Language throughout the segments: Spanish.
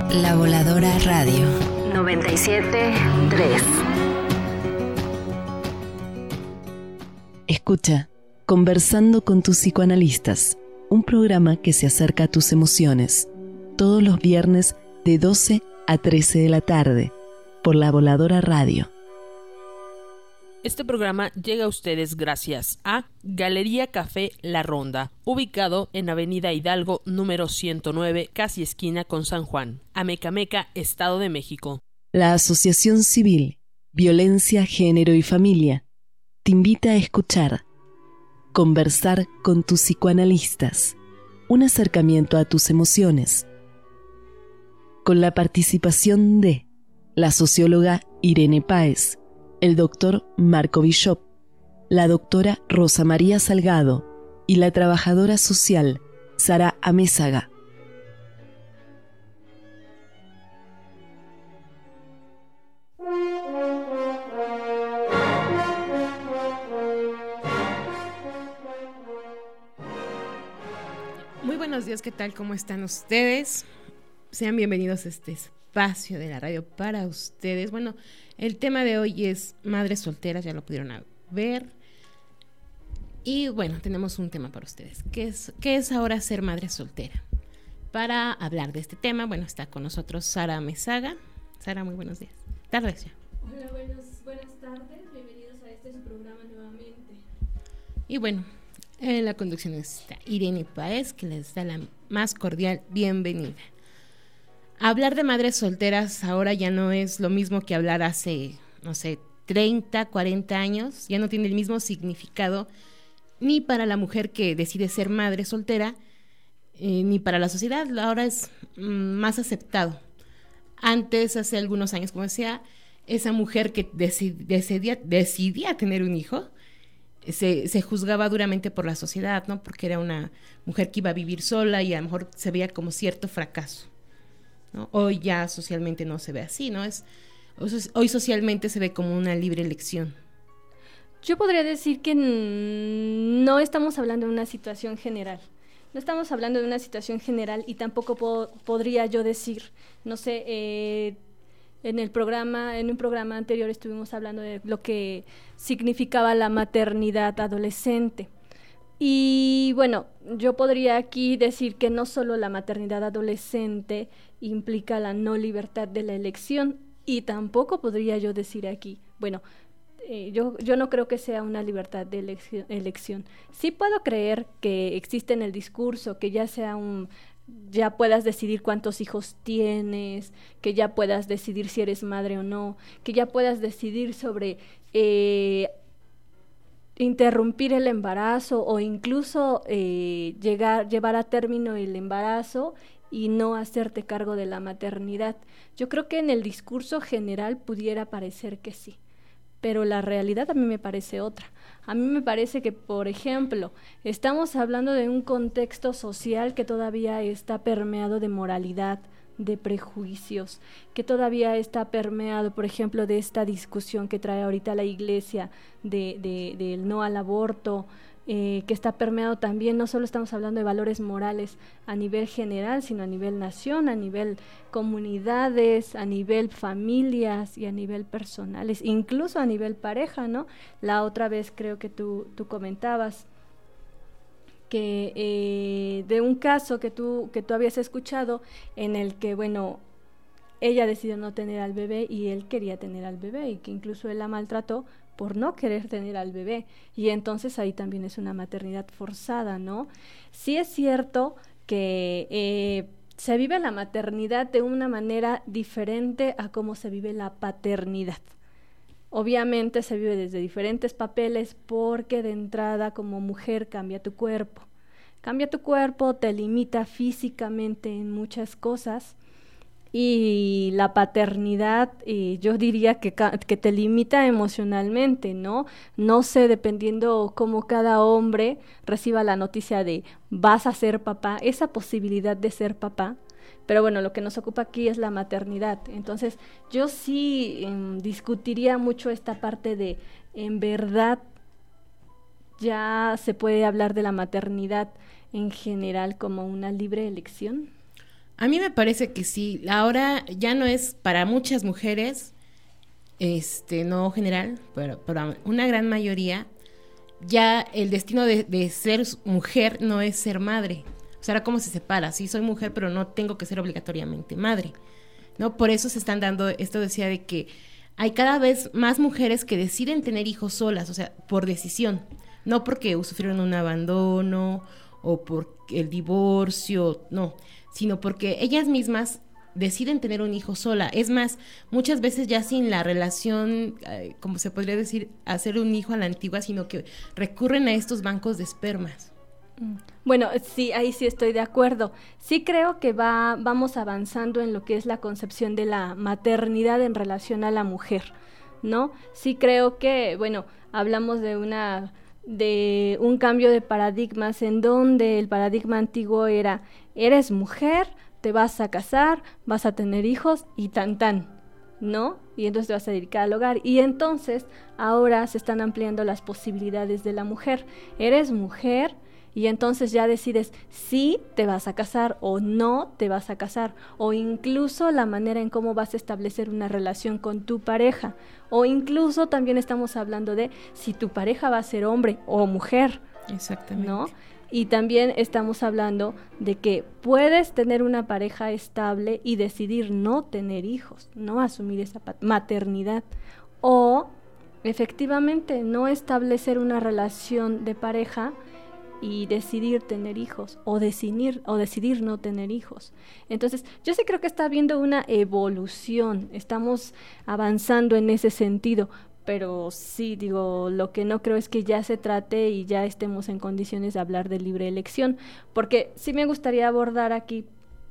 La Voladora Radio 97.3. Escucha Conversando con tus psicoanalistas, un programa que se acerca a tus emociones, todos los viernes de 12 a 13 de la tarde, por La Voladora Radio. Este programa llega a ustedes gracias a Galería Café La Ronda, ubicado en Avenida Hidalgo, número 109, casi esquina con San Juan, Amecameca, Estado de México. La Asociación Civil Violencia, Género y Familia te invita a escuchar Conversar con tus psicoanalistas, un acercamiento a tus emociones, con la participación de la socióloga Irene Páez, el doctor Marco Bishop, la doctora Rosa María Salgado y la trabajadora social Sara Amézaga. Muy buenos días, ¿qué tal? ¿Cómo están ustedes? Sean bienvenidos a este espacio de la radio para ustedes. Bueno, el tema de hoy es madres solteras, ya lo pudieron ver. Y bueno, tenemos un tema para ustedes. ¿Qué es ahora ser madre soltera? Para hablar de este tema, bueno, está con nosotros Sara Amézaga. Sara, muy buenos días. Tardes ya. Hola, buenas tardes. Bienvenidos a este su programa nuevamente. Y bueno, en la conducción está Irene Páez, que les da la más cordial bienvenida. Hablar de madres solteras ahora ya no es lo mismo que hablar hace, 30, 40 años. Ya no tiene el mismo significado ni para la mujer que decide ser madre soltera, ni para la sociedad. Ahora es más aceptado. Antes, hace algunos años, como decía, esa mujer que decidía tener un hijo, se juzgaba duramente por la sociedad, ¿no? Porque era una mujer que iba a vivir sola y a lo mejor se veía como cierto fracaso, ¿no? Hoy ya socialmente no se ve así, ¿no? Hoy socialmente se ve como una libre elección. Yo podría decir que no estamos hablando de una situación general. No estamos hablando de una situación general y tampoco podría yo decir, en un programa anterior estuvimos hablando de lo que significaba la maternidad adolescente. Y bueno, yo podría aquí decir que no solo la maternidad adolescente implica la no libertad de la elección, y tampoco podría yo decir aquí, yo no creo que sea una libertad de elección. Sí puedo creer que existe en el discurso que ya puedas decidir cuántos hijos tienes, que ya puedas decidir si eres madre o no, que ya puedas decidir sobre interrumpir el embarazo o incluso llevar a término el embarazo y no hacerte cargo de la maternidad. Yo creo que en el discurso general pudiera parecer que sí, pero la realidad a mí me parece otra. A mí me parece que, por ejemplo, estamos hablando de un contexto social que todavía está permeado de moralidad, de prejuicios, que todavía está permeado, por ejemplo, de esta discusión que trae ahorita la Iglesia del no al aborto, que está permeado también. No solo estamos hablando de valores morales a nivel general, sino a nivel nación, a nivel comunidades, a nivel familias y a nivel personales, incluso a nivel pareja, ¿no? La otra vez creo que tú comentabas que de un caso que tú habías escuchado en el que, ella decidió no tener al bebé y él quería tener al bebé, y que incluso él la maltrató por no querer tener al bebé, y entonces ahí también es una maternidad forzada, ¿no? Sí es cierto que se vive la maternidad de una manera diferente a cómo se vive la paternidad. Obviamente se vive desde diferentes papeles, porque de entrada como mujer cambia tu cuerpo, te limita físicamente en muchas cosas, y la paternidad, yo diría que te limita emocionalmente, ¿no? No sé, dependiendo cómo cada hombre reciba la noticia de vas a ser papá, esa posibilidad de ser papá. Pero bueno, lo que nos ocupa aquí es la maternidad. Entonces, yo sí discutiría mucho esta parte de, en verdad, ya se puede hablar de la maternidad en general como una libre elección. A mí me parece que sí. Ahora ya no es para muchas mujeres, no general, pero para una gran mayoría, ya el destino de ser mujer no es ser madre. O sea, ahora cómo se separa. Sí, soy mujer, pero no tengo que ser obligatoriamente madre, ¿no? Por eso se están dando, esto decía de que hay cada vez más mujeres que deciden tener hijos solas, o sea, por decisión, no porque sufrieron un abandono o por el divorcio, no, sino porque ellas mismas deciden tener un hijo sola. Es más, muchas veces ya sin la relación, como se podría decir, hacer un hijo a la antigua, sino que recurren a estos bancos de espermas. Bueno, sí, ahí sí estoy de acuerdo. Sí creo que vamos avanzando en lo que es la concepción de la maternidad en relación a la mujer, ¿no? Sí creo que, bueno, hablamos de un cambio de paradigmas en donde el paradigma antiguo era, eres mujer, te vas a casar, vas a tener hijos y tan, ¿no? Y entonces te vas a dedicar al hogar. Y entonces ahora se están ampliando las posibilidades de la mujer. Eres mujer y entonces ya decides si te vas a casar o no te vas a casar, o incluso la manera en cómo vas a establecer una relación con tu pareja, o incluso también estamos hablando de si tu pareja va a ser hombre o mujer. Exactamente. ¿No? Y también estamos hablando de que puedes tener una pareja estable y decidir no tener hijos, no asumir esa maternidad, o efectivamente no establecer una relación de pareja y decidir tener hijos o decidir no tener hijos. Entonces, yo sí creo que está habiendo una evolución, estamos avanzando en ese sentido, pero sí, digo, lo que no creo es que ya se trate y ya estemos en condiciones de hablar de libre elección, porque sí me gustaría abordar aquí,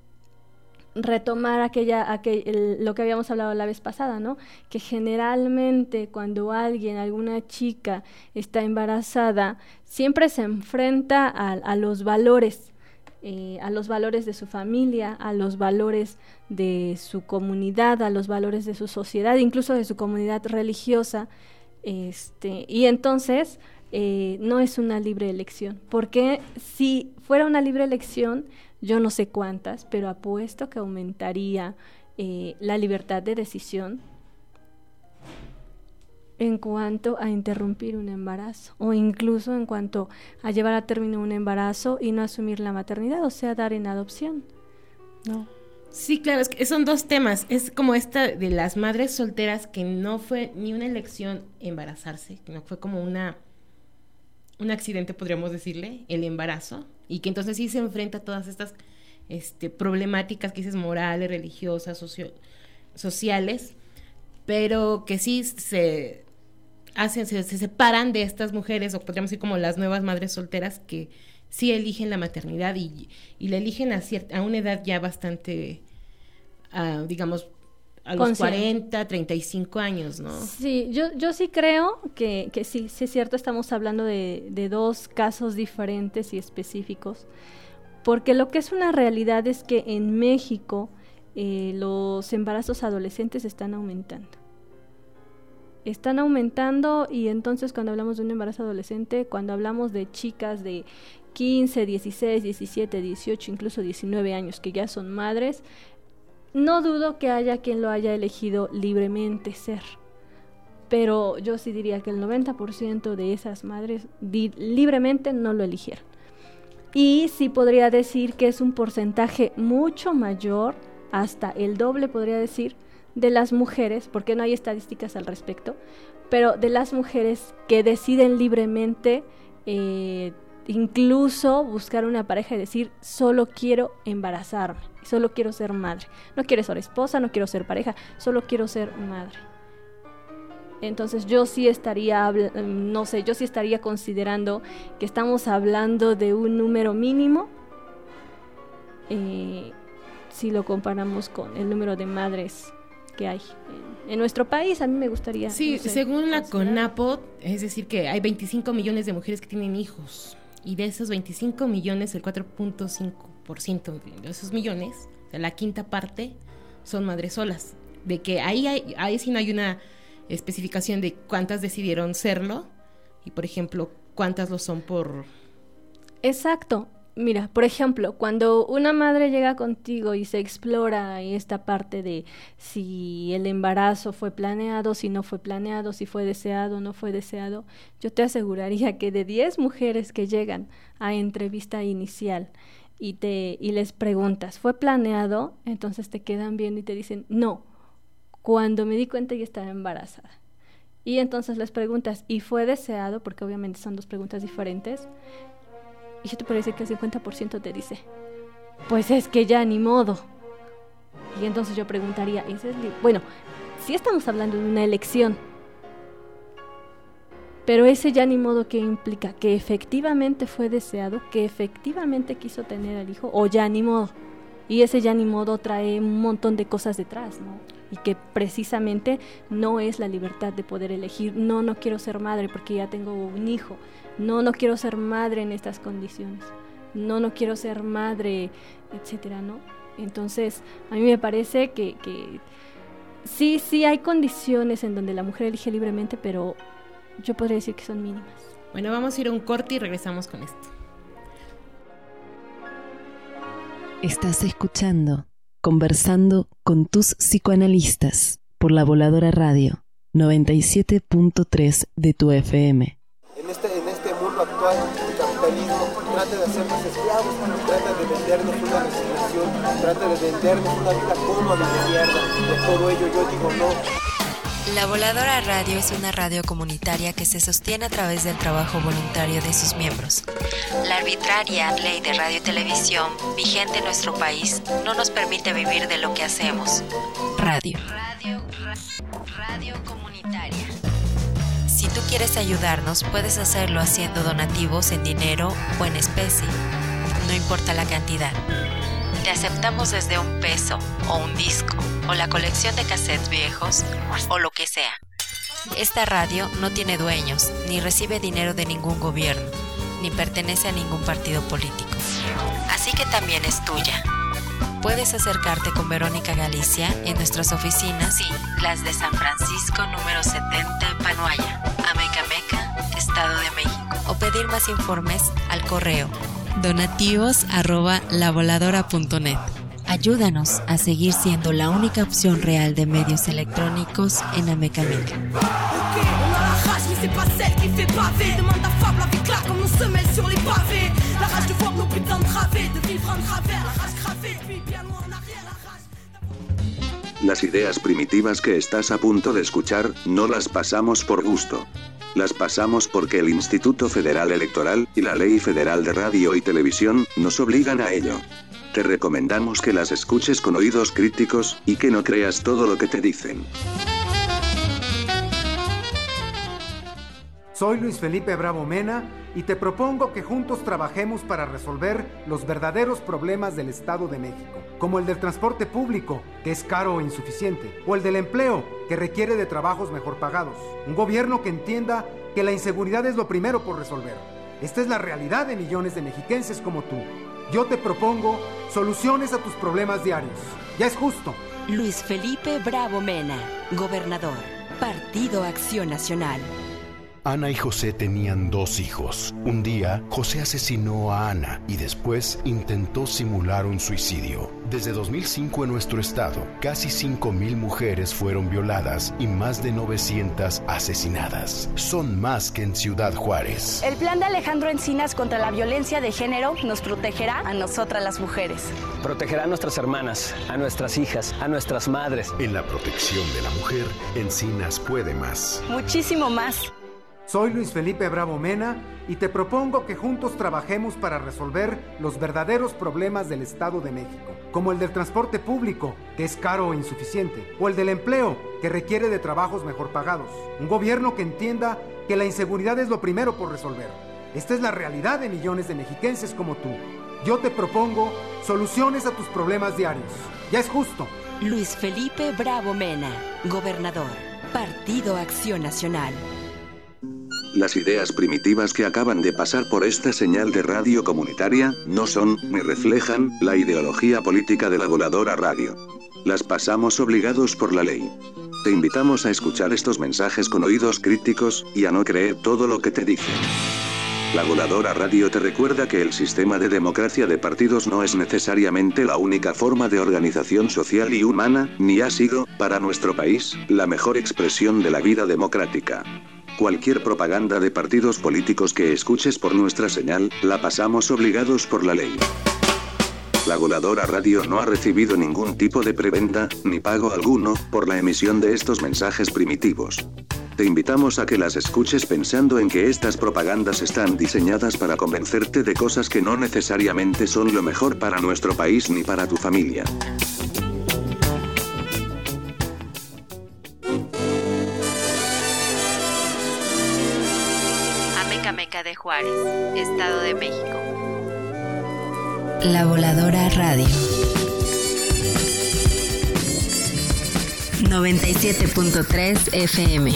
retomar lo que habíamos hablado la vez pasada, ¿no? Que generalmente cuando alguna chica está embarazada, siempre se enfrenta a los valores de su familia, a los valores de su comunidad, a los valores de su sociedad, incluso de su comunidad religiosa, y entonces no es una libre elección, porque si fuera una libre elección, yo no sé cuántas, pero apuesto que aumentaría la libertad de decisión en cuanto a interrumpir un embarazo, o incluso en cuanto a llevar a término un embarazo y no asumir la maternidad, o sea, dar en adopción, ¿no? Sí, claro, es que son dos temas. Es como esta de las madres solteras, que no fue ni una elección embarazarse, que no fue como un accidente, podríamos decirle, el embarazo, y que entonces sí se enfrenta a todas estas problemáticas que dices, morales, religiosas, sociales, pero que sí se separan de estas mujeres, o podríamos decir como las nuevas madres solteras, que sí eligen la maternidad y la eligen a una edad ya bastante, digamos, a los 40, 35 años, ¿no? Sí, yo sí creo que sí es cierto, estamos hablando de dos casos diferentes y específicos, porque lo que es una realidad es que en México los embarazos adolescentes están aumentando, y entonces cuando hablamos de un embarazo adolescente, cuando hablamos de chicas de 15, 16, 17, 18, incluso 19 años que ya son madres, no dudo que haya quien lo haya elegido libremente ser, pero yo sí diría que el 90% de esas madres libremente no lo eligieron. Y sí podría decir que es un porcentaje mucho mayor, hasta el doble podría decir, de las mujeres, porque no hay estadísticas al respecto, pero de las mujeres que deciden libremente incluso buscar una pareja y decir, solo quiero embarazarme, solo quiero ser madre, no quiero ser esposa, no quiero ser pareja, solo quiero ser madre. Entonces yo sí estaría considerando que estamos hablando de un número mínimo, si lo comparamos con el número de madres que hay en nuestro país. A mí me gustaría... Sí, no sé, según la CONAPO, es decir que hay 25 millones de mujeres que tienen hijos, y de esos 25 millones, el 4.5% de esos millones, o sea, la quinta parte, son madres solas. De que ahí sí no hay una especificación de cuántas decidieron serlo, y por ejemplo, cuántas lo son por... Exacto. Mira, por ejemplo, cuando una madre llega contigo y se explora esta parte de si el embarazo fue planeado, si no fue planeado, si fue deseado o no fue deseado, yo te aseguraría que de 10 mujeres que llegan a entrevista inicial y les preguntas, ¿fue planeado? Entonces te quedan viendo y te dicen, no, cuando me di cuenta ya estaba embarazada. Y entonces les preguntas, ¿y fue deseado? Porque obviamente son dos preguntas diferentes. Y yo te puedo decir que el 50% te dice, pues es que ya ni modo. Y entonces yo preguntaría, bueno, sí estamos hablando de una elección, pero ese ya ni modo, ¿qué implica? Que efectivamente fue deseado, que efectivamente quiso tener al hijo, o ya ni modo. Y ese ya ni modo trae un montón de cosas detrás, ¿no? Y que precisamente no es la libertad de poder elegir, no quiero ser madre porque ya tengo un hijo, no quiero ser madre en estas condiciones, no quiero ser madre, etcétera, ¿no? Entonces, a mí me parece que sí hay condiciones en donde la mujer elige libremente, pero yo podría decir que son mínimas. Bueno, vamos a ir a un corte y regresamos con esto. Estás escuchando Conversando con tus psicoanalistas por La Voladora Radio 97.3 de tu FM. En este mundo actual, el capitalismo trata de hacernos esclavos, trata de vendernos una resignación, trata de vendernos una vida cómoda y de mierda. Por todo ello yo digo no. La Voladora Radio es una radio comunitaria que se sostiene a través del trabajo voluntario de sus miembros. La arbitraria ley de radio y televisión vigente en nuestro país no nos permite vivir de lo que hacemos. Radio comunitaria. Si tú quieres ayudarnos, puedes hacerlo haciendo donativos en dinero o en especie. No importa la cantidad. Te aceptamos desde $1 o un disco o la colección de cassettes viejos o lo que sea. Esta radio no tiene dueños, ni recibe dinero de ningún gobierno, ni pertenece a ningún partido político. Así que también es tuya. Puedes acercarte con Verónica Galicia en nuestras oficinas, sí, las de San Francisco número 70 en Panuaya, Amecameca, Estado de México. O pedir más informes al correo donativos@lavoladora.net. Ayúdanos a seguir siendo la única opción real de medios electrónicos en Amecameca. Las ideas primitivas que estás a punto de escuchar, no las pasamos por gusto. Las pasamos porque el Instituto Federal Electoral y la Ley Federal de Radio y Televisión nos obligan a ello. Te recomendamos que las escuches con oídos críticos y que no creas todo lo que te dicen. Soy Luis Felipe Bravo Mena y te propongo que juntos trabajemos para resolver los verdaderos problemas del Estado de México, como el del transporte público, que es caro e insuficiente, o el del empleo, que requiere de trabajos mejor pagados. Un gobierno que entienda que la inseguridad es lo primero por resolver. Esta es la realidad de millones de mexiquenses como tú. Yo te propongo soluciones a tus problemas diarios. Ya es justo. Luis Felipe Bravo Mena, gobernador, Partido Acción Nacional. Ana y José tenían 2 hijos. Un día, José asesinó a Ana y después intentó simular un suicidio. Desde 2005 en nuestro estado, casi 5,000 mujeres fueron violadas y más de 900 asesinadas. Son más que en Ciudad Juárez. El plan de Alejandro Encinas contra la violencia de género nos protegerá a nosotras las mujeres. Protegerá a nuestras hermanas, a nuestras hijas, a nuestras madres. En la protección de la mujer, Encinas puede más. Muchísimo más. Soy Luis Felipe Bravo Mena y te propongo que juntos trabajemos para resolver los verdaderos problemas del Estado de México, como el del transporte público, que es caro e insuficiente, o el del empleo, que requiere de trabajos mejor pagados. Un gobierno que entienda que la inseguridad es lo primero por resolver. Esta es la realidad de millones de mexiquenses como tú. Yo te propongo soluciones a tus problemas diarios. Ya es justo. Luis Felipe Bravo Mena, gobernador, Partido Acción Nacional. Las ideas primitivas que acaban de pasar por esta señal de radio comunitaria no son, ni reflejan, la ideología política de La Voladora Radio. Las pasamos obligados por la ley. Te invitamos a escuchar estos mensajes con oídos críticos y a no creer todo lo que te dicen. La Voladora Radio te recuerda que el sistema de democracia de partidos no es necesariamente la única forma de organización social y humana, ni ha sido, para nuestro país, la mejor expresión de la vida democrática. Cualquier propaganda de partidos políticos que escuches por nuestra señal, la pasamos obligados por la ley. La Voladora Radio no ha recibido ningún tipo de preventa, ni pago alguno, por la emisión de estos mensajes primitivos. Te invitamos a que las escuches pensando en que estas propagandas están diseñadas para convencerte de cosas que no necesariamente son lo mejor para nuestro país ni para tu familia. Amecameca de Juárez, Estado de México. La Voladora Radio. 97.3 FM.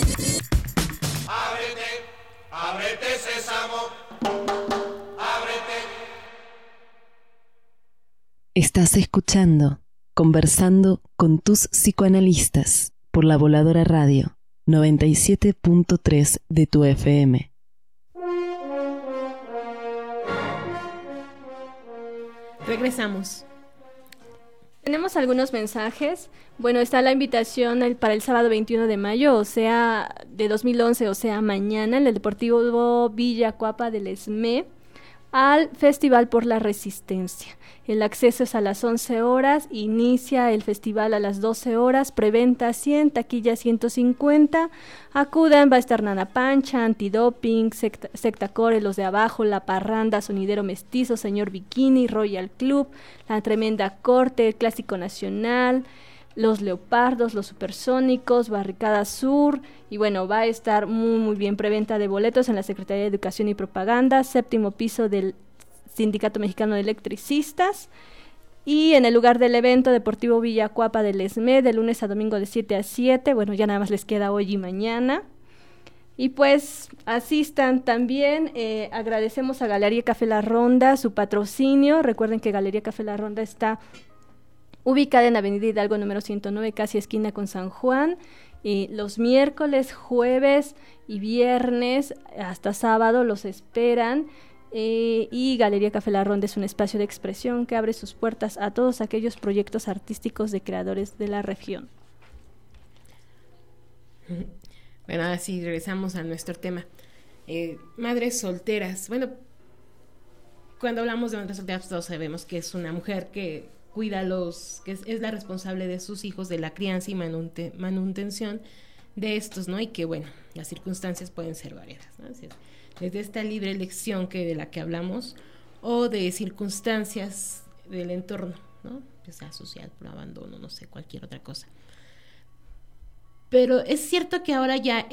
Ábrete sésamo, ábrete. Estás escuchando Conversando con tus psicoanalistas por la Voladora Radio 97.3 de tu FM. Regresamos. Tenemos algunos mensajes. Bueno, está la invitación para el sábado 21 de mayo, o sea, de 2011, o sea, mañana, en el Deportivo Villa Cuapa del ESME, al Festival por la Resistencia. El acceso es a las 11 horas, inicia el festival a las 12 horas, preventa 100, taquilla 150. Acudan, va a estar Nana Pancha, Antidoping, Secta Core, Los de Abajo, La Parranda, Sonidero Mestizo, Señor Bikini, Royal Club, La Tremenda Corte, el Clásico Nacional, Los Leopardos, Los Supersónicos, Barricada Sur, y bueno, va a estar muy, muy bien. Preventa de boletos en la Secretaría de Educación y Propaganda, 7º piso del Sindicato Mexicano de Electricistas, y en el lugar del evento, Deportivo Villa Cuapa del ESME, de lunes a domingo de 7 a 7, bueno, ya nada más les queda hoy y mañana, y pues asistan también. Agradecemos a Galería Café La Ronda su patrocinio. Recuerden que Galería Café La Ronda está ubicada en Avenida Hidalgo número 109, casi esquina con San Juan. Los miércoles, jueves y viernes hasta sábado los esperan. Y Galería Café La Ronda es un espacio de expresión que abre sus puertas a todos aquellos proyectos artísticos de creadores de la región. Bueno, ahora sí, regresamos a nuestro tema. Madres solteras. Bueno, cuando hablamos de madres solteras, todos sabemos que es una mujer que cuida que es la responsable de sus hijos, de la crianza y manutención de estos, ¿no? Y que, bueno, las circunstancias pueden ser variadas, ¿no? Desde esta libre elección de la que hablamos, o de circunstancias del entorno, ¿no? Que sea social, por abandono, no sé, cualquier otra cosa. Pero es cierto que ahora ya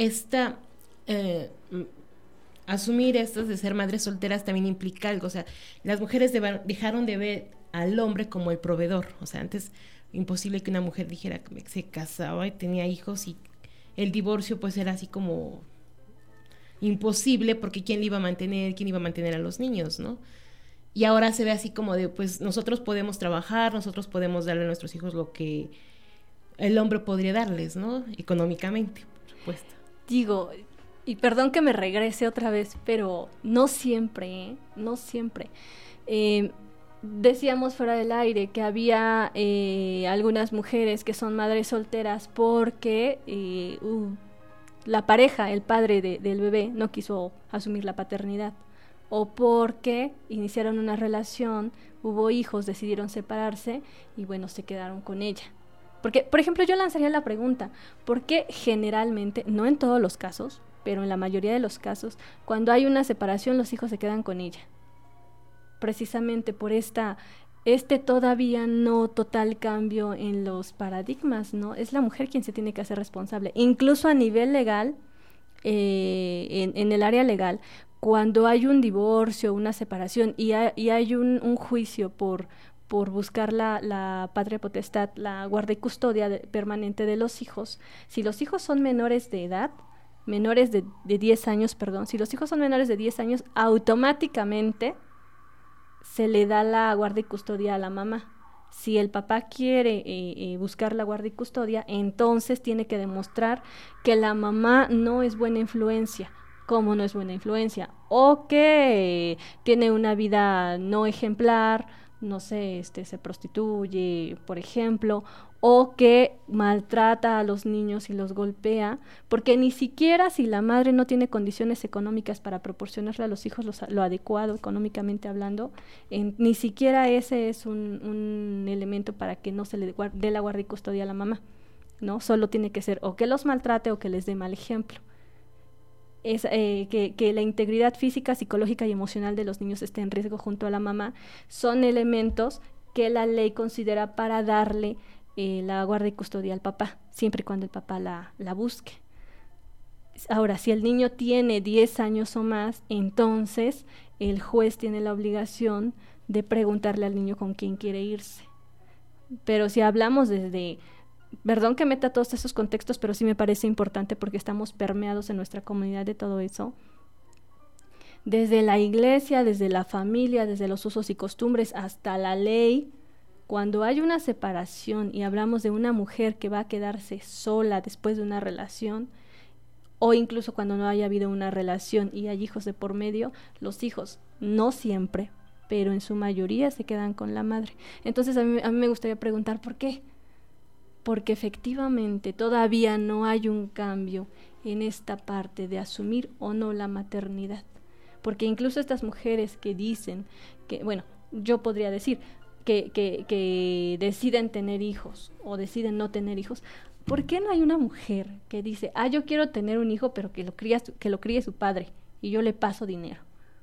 asumir estas de ser madres solteras también implica algo. O sea, las mujeres dejaron de ver al hombre como el proveedor. O sea, antes imposible que una mujer dijera que se casaba y tenía hijos, y el divorcio pues era así como imposible, porque ¿quién le iba a mantener? ¿Quién iba a mantener a los niños, no? Y ahora se ve así como de, pues nosotros podemos trabajar, nosotros podemos darle a nuestros hijos lo que el hombre podría darles, ¿no? Económicamente, por supuesto. Digo, y perdón que me regrese otra vez, pero no siempre, no siempre. Decíamos fuera del aire que había algunas mujeres que son madres solteras porque la pareja, el padre del bebé, no quiso asumir la paternidad, o porque iniciaron una relación, hubo hijos, decidieron separarse y bueno, se quedaron con ella. Porque, por ejemplo, yo lanzaría la pregunta, ¿por qué generalmente, no en todos los casos, pero en la mayoría de los casos, cuando hay una separación los hijos se quedan con ella? Precisamente por este todavía no total cambio en los paradigmas, ¿no? Es la mujer quien se tiene que hacer responsable, incluso a nivel legal, en el área legal, cuando hay un divorcio, una separación y hay un juicio por buscar la patria potestad, la guarda y custodia permanente de los hijos. Si los hijos son menores de edad, menores de 10 años, si los hijos son menores de 10 años, automáticamente se le da la guarda y custodia a la mamá. Si el papá quiere buscar la guarda y custodia, entonces tiene que demostrar que la mamá no es buena influencia como no es buena influencia, o que tiene una vida no ejemplar, no sé, se prostituye, por ejemplo, o que maltrata a los niños y los golpea, porque ni siquiera si la madre no tiene condiciones económicas para proporcionarle a los hijos lo adecuado económicamente hablando, ni siquiera ese es un elemento para que no se le dé la guardia y custodia a la mamá, ¿no? Solo tiene que ser o que los maltrate o que les dé mal ejemplo. Es, que la integridad física, psicológica y emocional de los niños esté en riesgo junto a la mamá, son elementos que la ley considera para darle la guardia y custodia al papá, siempre y cuando el papá la busque. Ahora, si el niño tiene 10 años o más, entonces el juez tiene la obligación de preguntarle al niño con quién quiere irse. Pero si hablamos desde... Perdón que meta todos esos contextos, pero sí me parece importante porque estamos permeados en nuestra comunidad de todo eso. Desde la iglesia, desde la familia, desde los usos y costumbres hasta la ley, cuando hay una separación y hablamos de una mujer que va a quedarse sola después de una relación, o incluso cuando no haya habido una relación y hay hijos de por medio, los hijos, no siempre, pero en su mayoría se quedan con la madre. Entonces a mí me gustaría preguntar, ¿por qué? Porque efectivamente todavía no hay un cambio en esta parte de asumir o no la maternidad. Porque incluso estas mujeres que dicen que, bueno, yo podría decir que deciden tener hijos o deciden no tener hijos, ¿por qué no hay una mujer que dice, yo quiero tener un hijo pero que lo críe su padre y yo le paso dinero?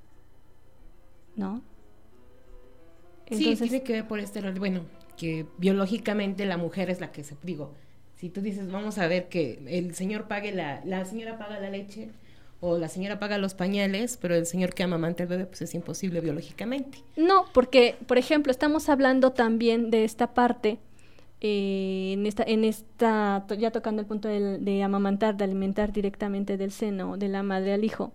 ¿No? Entonces, sí, tiene que ver por este rol, bueno, que biológicamente la mujer es la que se... Digo, si tú dices, vamos a ver que el señor pague la señora paga la leche o la señora paga los pañales, pero el señor que amamanta al bebé, pues es imposible biológicamente. No, porque, por ejemplo, estamos hablando también de esta parte, en esta ya tocando el punto de amamantar, de alimentar directamente del seno de la madre al hijo.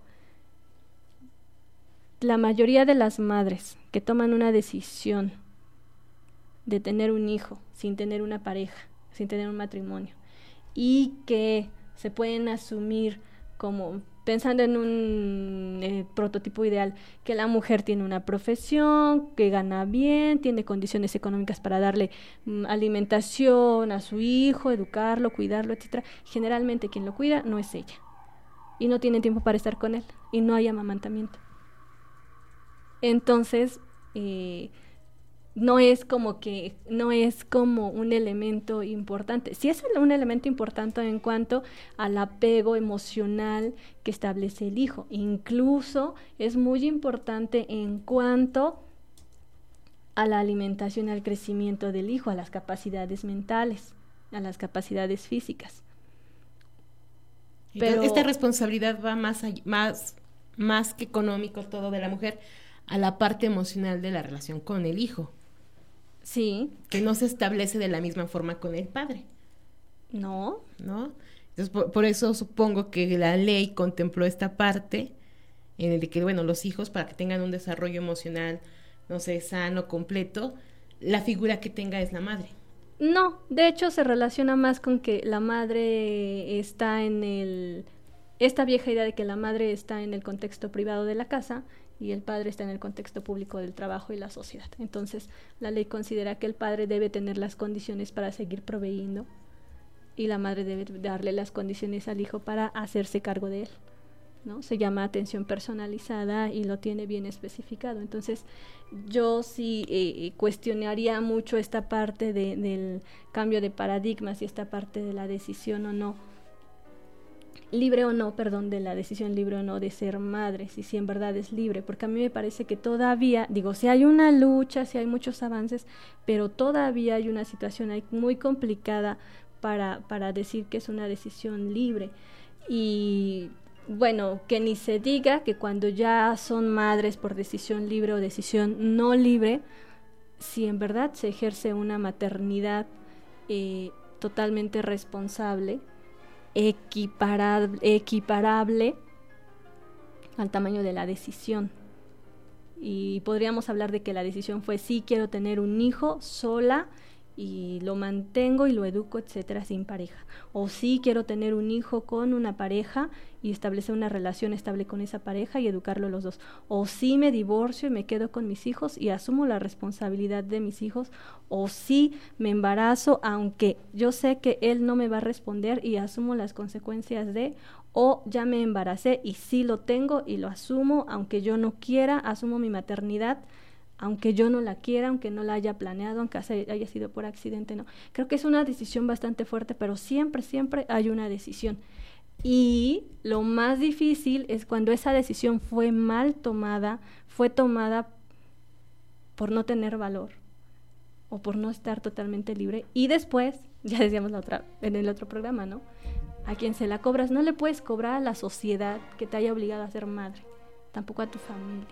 La mayoría de las madres que toman una decisión de tener un hijo sin tener una pareja, sin tener un matrimonio, y que se pueden asumir como, pensando en un prototipo ideal, que la mujer tiene una profesión, que gana bien, tiene condiciones económicas para darle alimentación a su hijo, educarlo, cuidarlo, etcétera. Generalmente quien lo cuida no es ella, y no tiene tiempo para estar con él, y no hay amamantamiento. Entonces, no es como un elemento importante. Sí es un elemento importante en cuanto al apego emocional que establece el hijo. Incluso es muy importante en cuanto a la alimentación, al crecimiento del hijo, a las capacidades mentales, a las capacidades físicas. Pero esta responsabilidad va más que económico todo de la mujer, a la parte emocional de la relación con el hijo. Sí. Que no se establece de la misma forma con el padre. No. Entonces, por eso supongo que la ley contempló esta parte en el de que, bueno, los hijos, para que tengan un desarrollo emocional, no sé, sano, completo, la figura que tenga es la madre. No, de hecho se relaciona más con que la madre está esta vieja idea de que la madre está en el contexto privado de la casa y el padre está en el contexto público del trabajo y la sociedad. Entonces, la ley considera que el padre debe tener las condiciones para seguir proveyendo y la madre debe darle las condiciones al hijo para hacerse cargo de él, ¿no? Se llama atención personalizada y lo tiene bien especificado. Entonces, yo sí cuestionaría mucho esta parte del cambio de paradigmas y esta parte de la decisión o no, de la decisión libre o no de ser madre, si en verdad es libre, porque a mí me parece que todavía, si hay una lucha, si hay muchos avances, pero todavía hay una situación ahí muy complicada para decir que es una decisión libre. Y bueno, que ni se diga que cuando ya son madres por decisión libre o decisión no libre, si en verdad se ejerce una maternidad totalmente responsable, equiparable al tamaño de la decisión. Y podríamos hablar de que la decisión fue sí quiero tener un hijo sola y lo mantengo y lo educo, etcétera, sin pareja. O sí quiero tener un hijo con una pareja y establecer una relación estable con esa pareja y educarlo los dos. O sí me divorcio y me quedo con mis hijos y asumo la responsabilidad de mis hijos. O sí me embarazo, aunque yo sé que él no me va a responder y asumo las consecuencias de... O ya me embaracé y sí lo tengo y lo asumo, aunque yo no quiera, asumo mi maternidad, aunque yo no la quiera, aunque no la haya planeado, aunque haya sido por accidente, no. Creo que es una decisión bastante fuerte, pero siempre hay una decisión. Y lo más difícil es cuando esa decisión fue mal tomada, fue tomada por no tener valor o por no estar totalmente libre. Y después, ya decíamos en el otro programa, ¿no? A quien se la cobras, no le puedes cobrar a la sociedad que te haya obligado a ser madre, tampoco a tu familia.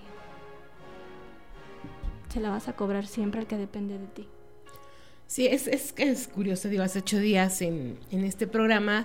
Se la vas a cobrar siempre al que depende de ti. Sí, es curioso, digo, hace 8 días en este programa,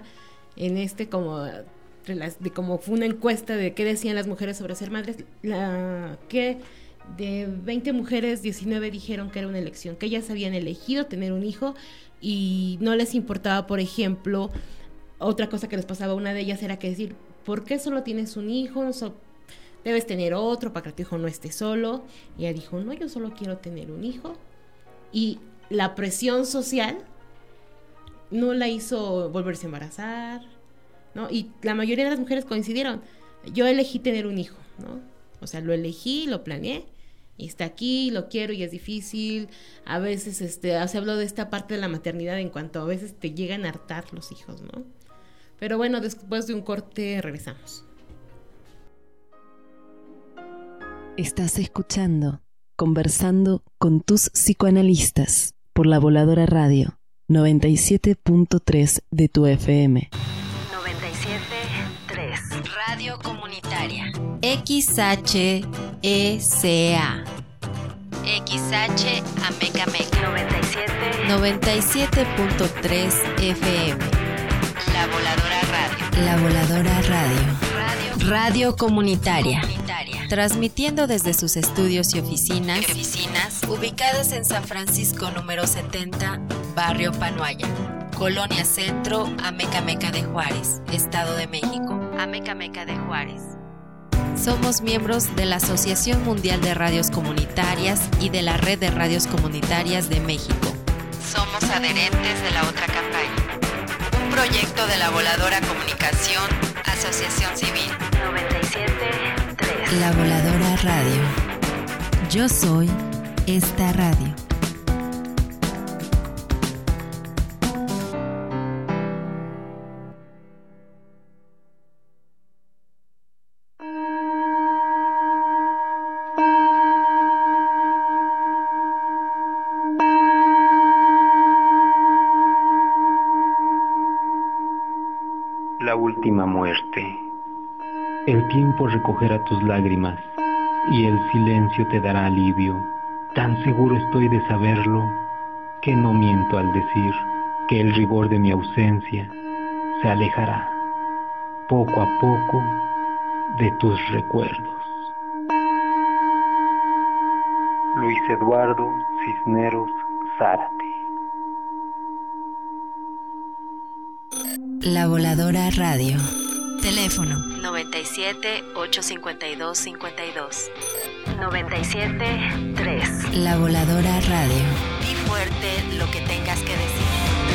como fue una encuesta de qué decían las mujeres sobre ser madres, que de 20 mujeres, 19 dijeron que era una elección, que ellas habían elegido tener un hijo y no les importaba, por ejemplo, otra cosa que les pasaba a una de ellas era que decir, ¿por qué solo tienes un hijo? Debes tener otro para que tu hijo no esté solo. Y ella dijo, no, yo solo quiero tener un hijo. Y la presión social no la hizo volverse a embarazar, ¿no? Y la mayoría de las mujeres coincidieron, yo elegí tener un hijo, ¿no? O sea, lo elegí, lo planeé, y está aquí, lo quiero y es difícil. A veces se habló de esta parte de la maternidad en cuanto a veces te llegan a hartar los hijos, ¿no? Pero bueno, después de un corte regresamos. Estás escuchando Conversando con tus psicoanalistas por La Voladora Radio 97.3 de tu FM. 97.3 Radio Comunitaria XHECA XH Amecameca 97.3 FM. La Voladora Radio. La Voladora Radio. Radio Comunitaria. Transmitiendo desde sus estudios y oficinas ubicadas en San Francisco número 70, Barrio Panoaya, Colonia Centro, Amecameca de Juárez, Estado de México. Amecameca de Juárez. Somos miembros de la Asociación Mundial de Radios Comunitarias y de la Red de Radios Comunitarias de México. Somos adherentes de la otra campaña. Un proyecto de la Voladora Comunicación, Asociación Civil 97.3. La Voladora Radio. Yo soy esta radio. La última muerte. El tiempo recogerá tus lágrimas y el silencio te dará alivio. Tan seguro estoy de saberlo que no miento al decir que el rigor de mi ausencia se alejará poco a poco de tus recuerdos. Luis Eduardo Cisneros Zárate. La Voladora Radio. Teléfono 97-852-52. 97-3. La Voladora Radio. Di fuerte lo que tengas que decir.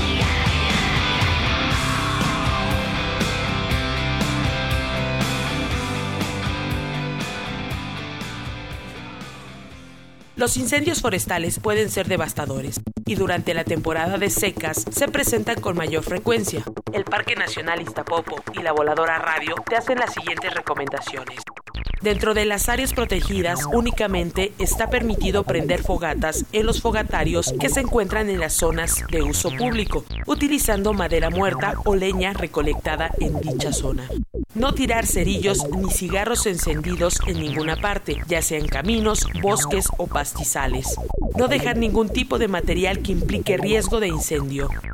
Los incendios forestales pueden ser devastadores y durante la temporada de secas se presentan con mayor frecuencia. El Parque Nacional Iztapopo y la Voladora Radio te hacen las siguientes recomendaciones. Dentro de las áreas protegidas únicamente está permitido prender fogatas en los fogatarios que se encuentran en las zonas de uso público, utilizando madera muerta o leña recolectada en dicha zona. No tirar cerillos ni cigarros encendidos en ninguna parte, ya sea en caminos, bosques o pastizales. No dejar ningún tipo de material que implique riesgo de incendio.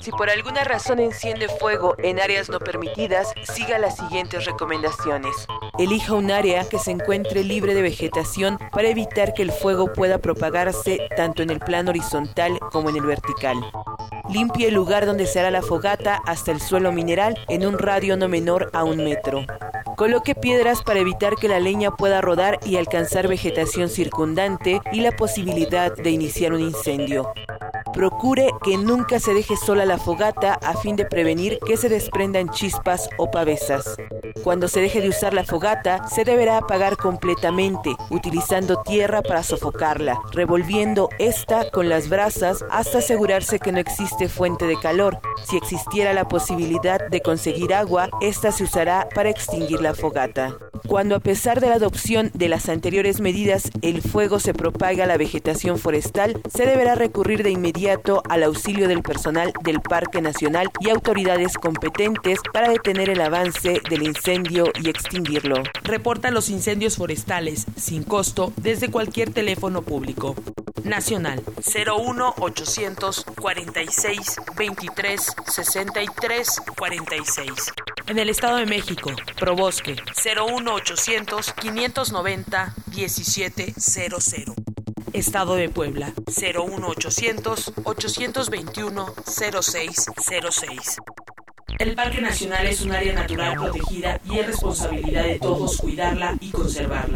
Si por alguna razón enciende fuego en áreas no permitidas, siga las siguientes recomendaciones. Elija un área que se encuentre libre de vegetación para evitar que el fuego pueda propagarse tanto en el plano horizontal como en el vertical. Limpie el lugar donde se hará la fogata hasta el suelo mineral en un radio no menor a 1 metro. Coloque piedras para evitar que la leña pueda rodar y alcanzar vegetación circundante y la posibilidad de iniciar un incendio. Procure que nunca se deje sola la fogata a fin de prevenir que se desprendan chispas o pavesas. Cuando se deje de usar la fogata, se deberá apagar completamente, utilizando tierra para sofocarla, revolviendo esta con las brasas hasta asegurarse que no existe fuente de calor. Si existiera la posibilidad de conseguir agua, esta se usará para extinguir la fogata. Cuando a pesar de la adopción de las anteriores medidas el fuego se propaga a la vegetación forestal, se deberá recurrir de inmediato al auxilio del personal del Parque Nacional y autoridades competentes para detener el avance del incendio y extinguirlo. Reporta los incendios forestales sin costo desde cualquier teléfono público. Nacional 01800 46 23 63 46. En el Estado de México, Probosque 01800 590 1700. Estado de Puebla 01800 821 0606. El Parque Nacional es un área natural protegida y es responsabilidad de todos cuidarla y conservarla.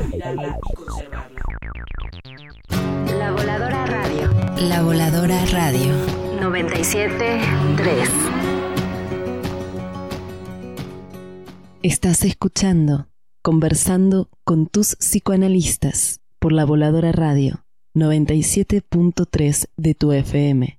La Voladora Radio. La Voladora Radio 97.3. Estás escuchando Conversando con tus psicoanalistas por La Voladora Radio 97.3 de tu FM.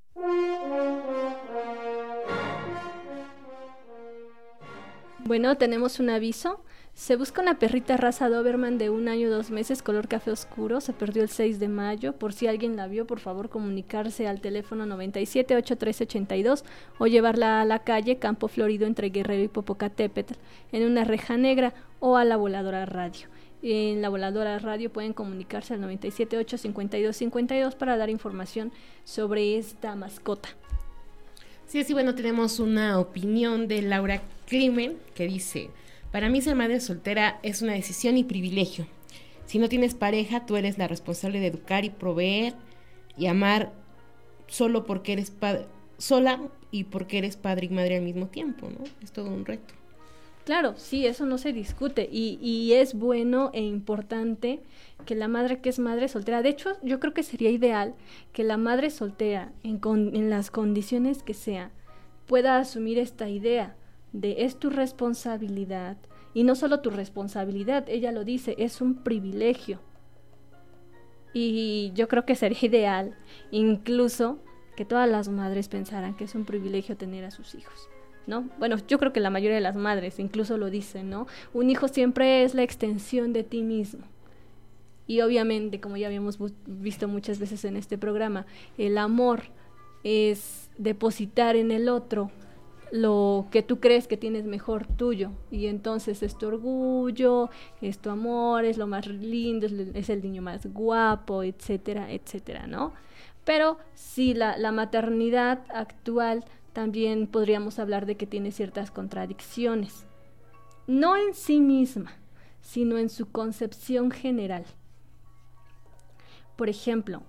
Bueno, tenemos un aviso. Se busca una perrita raza Doberman de 1 año 2 meses, color café oscuro. Se perdió el 6 de mayo. Por si alguien la vio, por favor comunicarse al teléfono 97-8382 o llevarla a la calle Campo Florido entre Guerrero y Popocatépetl en una reja negra o a La Voladora Radio. En La Voladora Radio pueden comunicarse al 97-852-52 para dar información sobre esta mascota. Sí, bueno, tenemos una opinión de Laura Climen que dice: para mí ser madre soltera es una decisión y privilegio. Si no tienes pareja, tú eres la responsable de educar y proveer y amar solo porque eres sola y porque eres padre y madre al mismo tiempo, ¿no? Es todo un reto. Claro, sí, eso no se discute y es bueno e importante que la madre que es madre soltera, de hecho yo creo que sería ideal que la madre soltera en las condiciones que sea pueda asumir esta idea de es tu responsabilidad y no solo tu responsabilidad, ella lo dice, es un privilegio y yo creo que sería ideal incluso que todas las madres pensaran que es un privilegio tener a sus hijos, ¿no? Bueno, yo creo que la mayoría de las madres incluso lo dicen, ¿no? Un hijo siempre es la extensión de ti mismo. Y obviamente, como ya habíamos visto muchas veces en este programa, el amor es depositar en el otro lo que tú crees que tienes mejor tuyo. Y entonces es tu orgullo, es tu amor, es lo más lindo, es el niño más guapo, etcétera, etcétera, ¿no? Pero sí, la maternidad actual también podríamos hablar de que tiene ciertas contradicciones, no en sí misma, sino en su concepción general. Por ejemplo,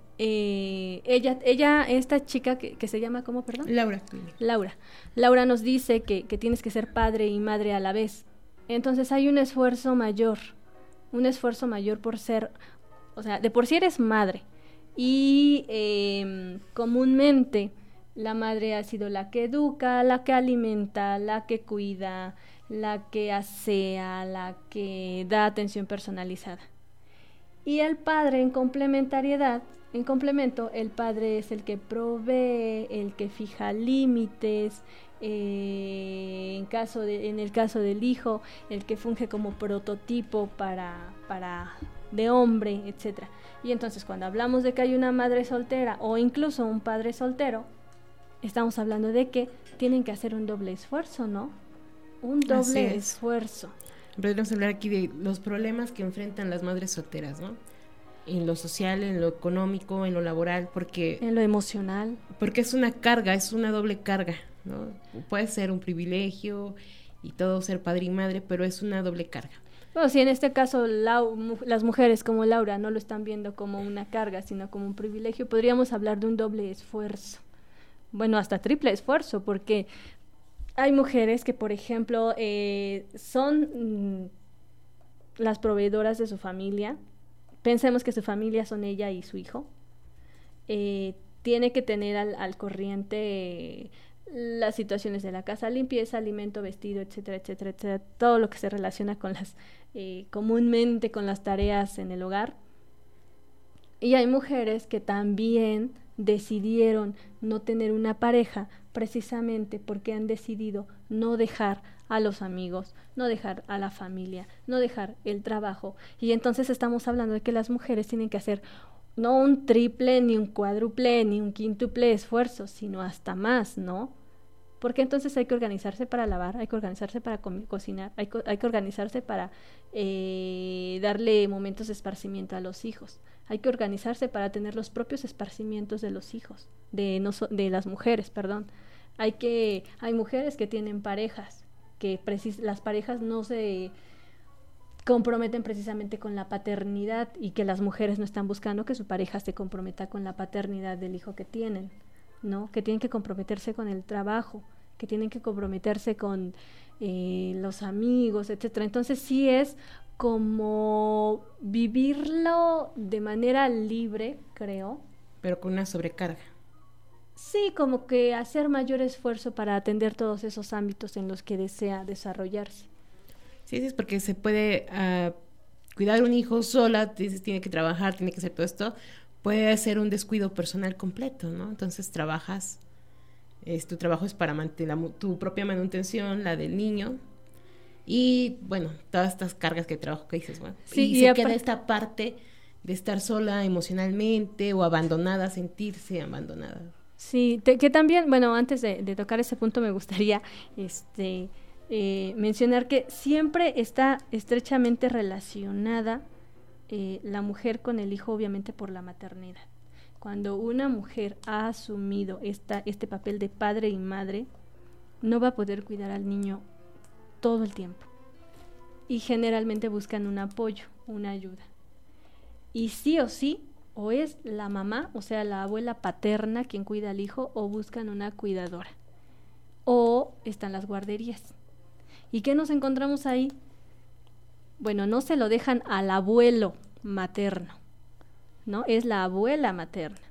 esta chica que se llama, ¿cómo, perdón? Laura nos dice que tienes que ser padre y madre a la vez. Entonces hay un esfuerzo mayor por ser, o sea, de por sí eres madre y comúnmente la madre ha sido la que educa, la que alimenta, la que cuida, la que asea, la que da atención personalizada. Y el padre en complemento, el padre es el que provee, el que fija límites, en el caso del hijo, el que funge como prototipo para de hombre, etcétera. Y entonces cuando hablamos de que hay una madre soltera o incluso un padre soltero, estamos hablando de que tienen que hacer un doble esfuerzo, ¿no? Un doble esfuerzo. Podemos hablar aquí de los problemas que enfrentan las madres solteras, ¿no? en lo social, en lo económico, en lo laboral, en lo emocional. Porque es una carga, es una doble carga, ¿no? Puede ser un privilegio y todo ser padre y madre, pero es una doble carga. Bueno, si en este caso las mujeres como Laura no lo están viendo como una carga, sino como un privilegio, podríamos hablar de un doble esfuerzo. Bueno, hasta triple esfuerzo, porque hay mujeres que, por ejemplo, son las proveedoras de su familia. Pensemos que su familia son ella y su hijo. Tiene que tener al corriente las situaciones de la casa, limpieza, alimento, vestido, etcétera, etcétera, etcétera, todo lo que se relaciona con comúnmente con las tareas en el hogar. Y hay mujeres que también decidieron no tener una pareja precisamente porque han decidido no dejar a los amigos, no dejar a la familia, no dejar el trabajo. Y entonces estamos hablando de que las mujeres tienen que hacer no un triple, ni un cuádruple, ni un quíntuple esfuerzo, sino hasta más, ¿no? Porque entonces hay que organizarse para lavar, hay que organizarse para cocinar, hay que organizarse para darle momentos de esparcimiento a los hijos, hay que organizarse para tener los propios esparcimientos de los hijos, de las mujeres, perdón. Hay mujeres que tienen parejas, que las parejas no se comprometen precisamente con la paternidad y que las mujeres no están buscando que su pareja se comprometa con la paternidad del hijo que tienen, ¿no? Que tienen que comprometerse con el trabajo, que tienen que comprometerse con los amigos, etcétera. Entonces sí es como vivirlo de manera libre, creo. Pero con una sobrecarga. Sí, como que hacer mayor esfuerzo para atender todos esos ámbitos en los que desea desarrollarse. Sí, es porque se puede cuidar un hijo sola, tiene que trabajar, tiene que hacer todo esto, puede ser un descuido personal completo, ¿no? Entonces trabajas, tu trabajo es para tu propia manutención, la del niño, y bueno, todas estas cargas que trabajo que dices, bueno, sí, y se queda esta parte de estar sola emocionalmente o abandonada, sentirse abandonada. Sí, que también, bueno, antes de tocar ese punto me gustaría mencionar que siempre está estrechamente relacionada la mujer con el hijo, obviamente por la maternidad. Cuando una mujer ha asumido este papel de padre y madre, no va a poder cuidar al niño todo el tiempo. Y generalmente buscan un apoyo, una ayuda. Y sí o sí, o es la mamá, o sea, la abuela paterna quien cuida al hijo, o buscan una cuidadora. O están las guarderías. ¿Y qué nos encontramos ahí? Bueno, no se lo dejan al abuelo materno, ¿no? Es la abuela materna.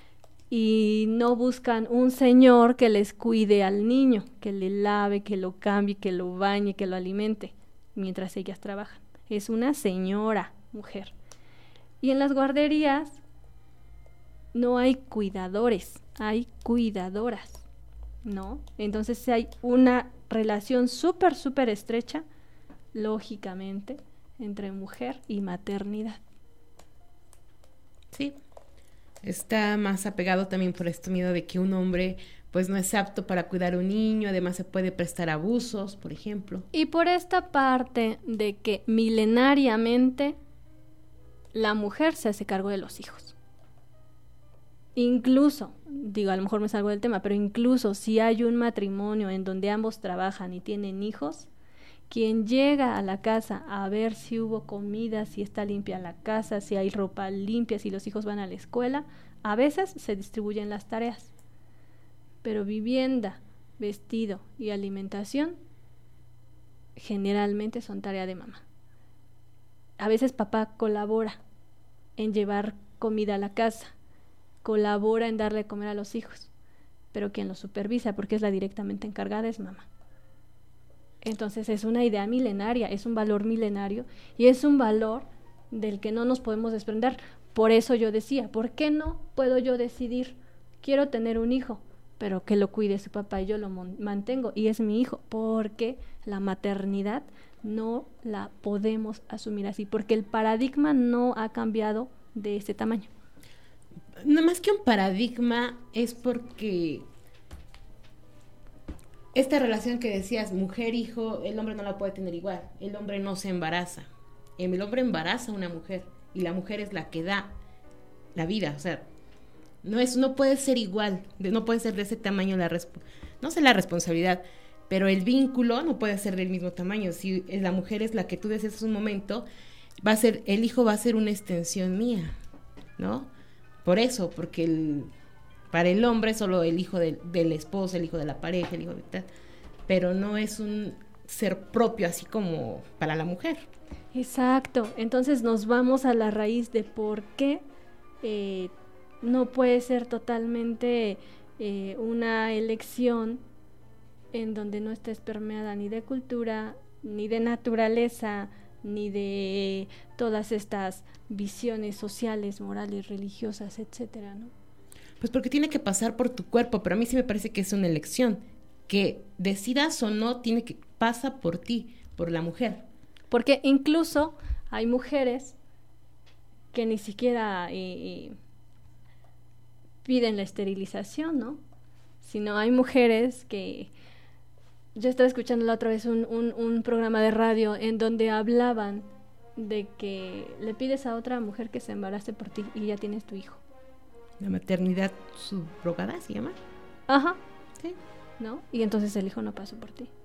Y no buscan un señor que les cuide al niño, que le lave, que lo cambie, que lo bañe, que lo alimente, mientras ellas trabajan. Es una señora mujer. Y en las guarderías no hay cuidadores, hay cuidadoras, ¿no? Entonces hay una relación súper, súper estrecha, lógicamente, entre mujer y maternidad. Sí, está más apegado también por este miedo de que un hombre pues no es apto para cuidar a un niño, además se puede prestar abusos, por ejemplo. Y por esta parte de que milenariamente la mujer se hace cargo de los hijos. Incluso, digo, a lo mejor me salgo del tema, pero incluso si hay un matrimonio en donde ambos trabajan y tienen hijos, quien llega a la casa a ver si hubo comida, si está limpia la casa, si hay ropa limpia, si los hijos van a la escuela, a veces se distribuyen las tareas. Pero vivienda, vestido y alimentación generalmente son tarea de mamá. A veces papá colabora en llevar comida a la casa, colabora en darle de comer a los hijos, pero quien lo supervisa, porque es la directamente encargada, es mamá. Entonces es una idea milenaria, es un valor milenario y es un valor del que no nos podemos desprender. Por eso yo decía, ¿por qué no puedo yo decidir? Quiero tener un hijo, pero que lo cuide su papá y yo lo mantengo y es mi hijo, porque la maternidad no la podemos asumir así, porque el paradigma no ha cambiado de este tamaño. No más que un paradigma, es porque esta relación que decías, mujer-hijo, el hombre no la puede tener igual. El hombre no se embaraza. El hombre embaraza a una mujer y la mujer es la que da la vida, o sea, no puede ser igual, no puede ser de ese tamaño no sé la responsabilidad, pero el vínculo no puede ser del mismo tamaño. Si la mujer es la que tú decías hace un momento, el hijo va a ser una extensión mía, ¿no? Por eso, porque para el hombre solo el hijo del esposo, el hijo de la pareja, el hijo de tal, pero no es un ser propio así como para la mujer. Exacto, entonces nos vamos a la raíz de por qué no puede ser totalmente una elección en donde no estés permeada ni de cultura, ni de naturaleza, ni de todas estas visiones sociales, morales, religiosas, etcétera, ¿no? Pues porque tiene que pasar por tu cuerpo, pero a mí sí me parece que es una elección, que decidas o no, pasa por ti, por la mujer. Porque incluso hay mujeres que ni siquiera piden la esterilización, ¿no? Sino hay mujeres que... Yo estaba escuchando la otra vez un programa de radio en donde hablaban de que le pides a otra mujer que se embarace por ti y ya tienes tu hijo. La maternidad subrogada se llama. Ajá, sí, ¿no? Y entonces el hijo no pasó por ti.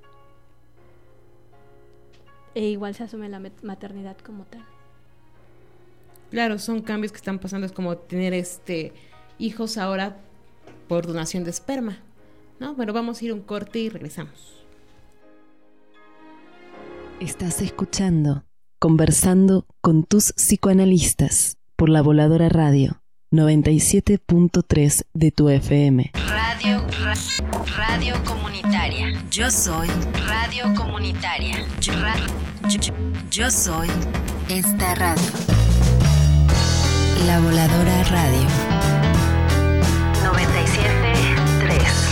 E igual se asume la maternidad como tal. Claro, son cambios que están pasando, es como tener hijos ahora por donación de esperma, ¿no? Bueno, vamos a ir a un corte y regresamos. Estás escuchando Conversando con tus psicoanalistas por La Voladora Radio 97.3 de tu FM. Radio comunitaria. Yo soy radio comunitaria. Yo soy esta radio. La Voladora Radio 97.3.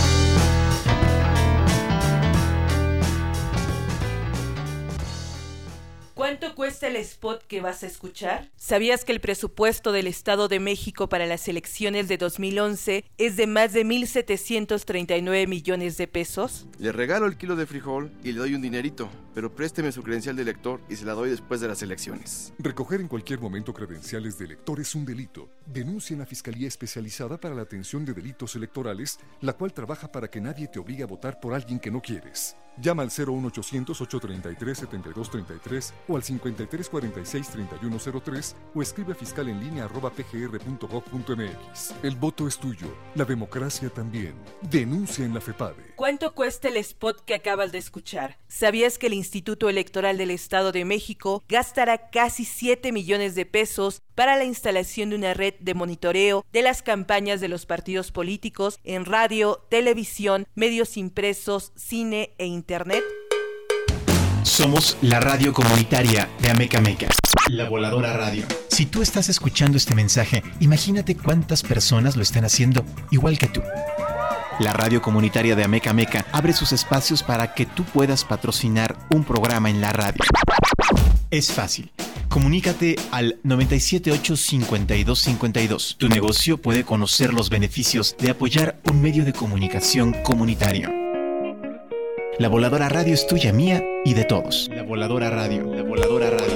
¿Cuánto cuesta el spot que vas a escuchar? ¿Sabías que el presupuesto del Estado de México para las elecciones de 2011 es de más de 1,739 millones de pesos? Le regalo el kilo de frijol y le doy un dinerito, pero présteme su credencial de elector y se la doy después de las elecciones. Recoger en cualquier momento credenciales de elector es un delito. Denuncia en la Fiscalía Especializada para la Atención de Delitos Electorales, la cual trabaja para que nadie te obligue a votar por alguien que no quieres. Llama al 01800-833-7233 o al 5346-3103 o escribe a fiscalenlinea@pgr.gov.mx. El voto es tuyo, la democracia también. Denuncia en la FEPADE. ¿Cuánto cuesta el spot que acabas de escuchar? ¿Sabías que el Instituto Electoral del Estado de México gastará casi 7 millones de pesos para la instalación de una red de monitoreo de las campañas de los partidos políticos en radio, televisión, medios impresos, cine e internet? Somos la radio comunitaria de Ameca Meca, La Voladora Radio. Si tú estás escuchando este mensaje, imagínate cuántas personas lo están haciendo igual que tú. La radio comunitaria de Ameca Meca abre sus espacios para que tú puedas patrocinar un programa en la radio. Es fácil. Comunícate al 978-5252. Tu negocio puede conocer los beneficios de apoyar un medio de comunicación comunitario. La Voladora Radio es tuya, mía y de todos. La Voladora Radio. La Voladora Radio.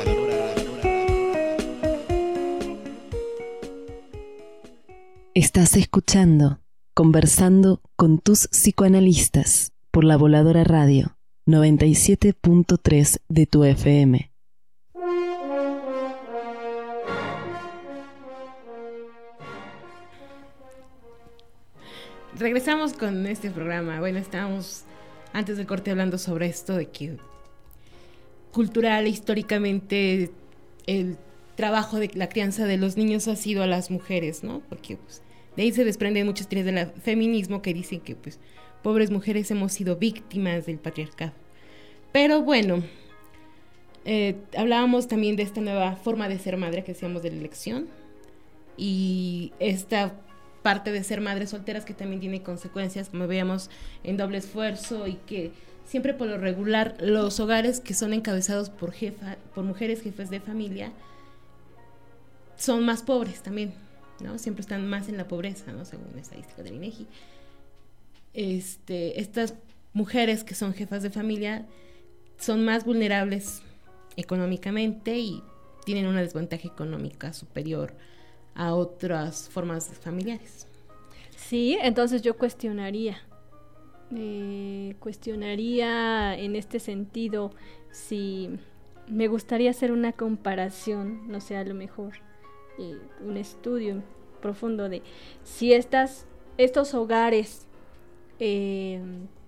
Estás escuchando Conversando con tus psicoanalistas por La Voladora Radio 97.3 de tu FM. Regresamos con este programa. Bueno, estábamos antes del corte hablando sobre esto de que cultural, históricamente, el trabajo de la crianza de los niños ha sido a las mujeres, ¿no? Porque pues, de ahí se desprenden muchas teorías del feminismo que dicen que, pues, pobres mujeres hemos sido víctimas del patriarcado. Pero bueno, hablábamos también de esta nueva forma de ser madre que decíamos de la elección y esta parte de ser madres solteras que también tiene consecuencias, como veíamos, en doble esfuerzo y que siempre por lo regular los hogares que son encabezados por mujeres jefes de familia son más pobres también, ¿no? Siempre están más en la pobreza, ¿no? Según la estadística del INEGI. Estas mujeres que son jefas de familia son más vulnerables económicamente y tienen una desventaja económica superior a otras formas familiares. Sí, entonces yo cuestionaría en este sentido si me gustaría hacer una comparación, no sé, a lo mejor un estudio profundo de si estos hogares que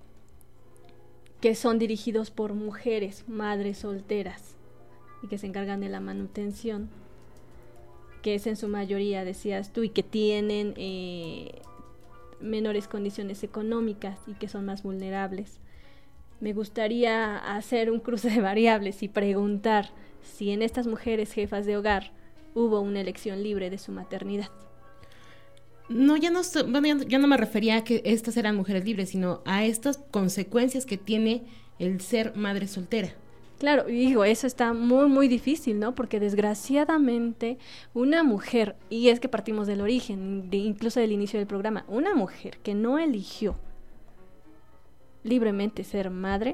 son dirigidos por mujeres, madres solteras y que se encargan de la manutención, que es en su mayoría, decías tú, y que tienen menores condiciones económicas y que son más vulnerables. Me gustaría hacer un cruce de variables y preguntar si en estas mujeres jefas de hogar hubo una elección libre de su maternidad. No, ya no me refería a que estas eran mujeres libres, sino a estas consecuencias que tiene el ser madre soltera. Claro, digo, eso está muy, muy difícil, ¿no? Porque desgraciadamente una mujer, y es que partimos del origen, incluso del inicio del programa, una mujer que no eligió libremente ser madre